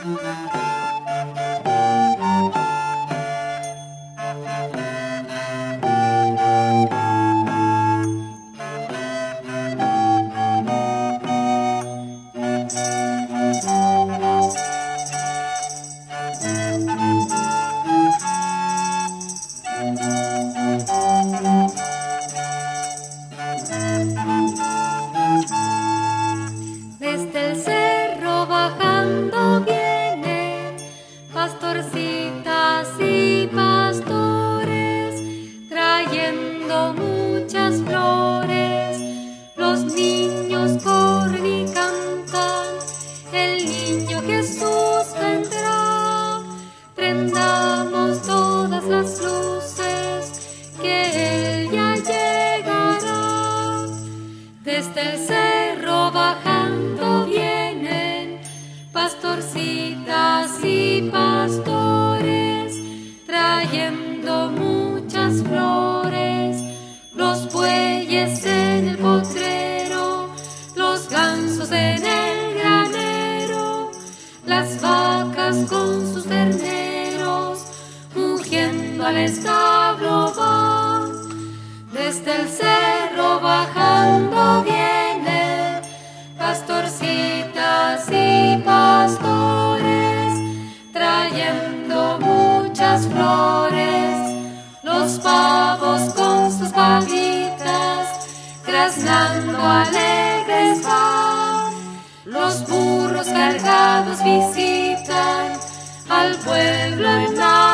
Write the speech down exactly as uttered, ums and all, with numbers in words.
Desde el cerro bajando vienen pastorcitas y pastores, trayendo muchas flores. Los niños corren y cantan, el niño Jesús vendrá. Prendamos todas las luces, que Él ya llegará. Desde el cerro bajando vienen pastorcitas y pastores, trayendo muchas flores. Los bueyes en el potrero, los gansos en el granero, las vacas con sus terneros, mugiendo al establo van. Desde el cerro bajando vienen pastorcitas y pastores, trayendo muchas flores. Los pavos con sus pavitas, graznando alegres van. Los burros cargados visitan al pueblo en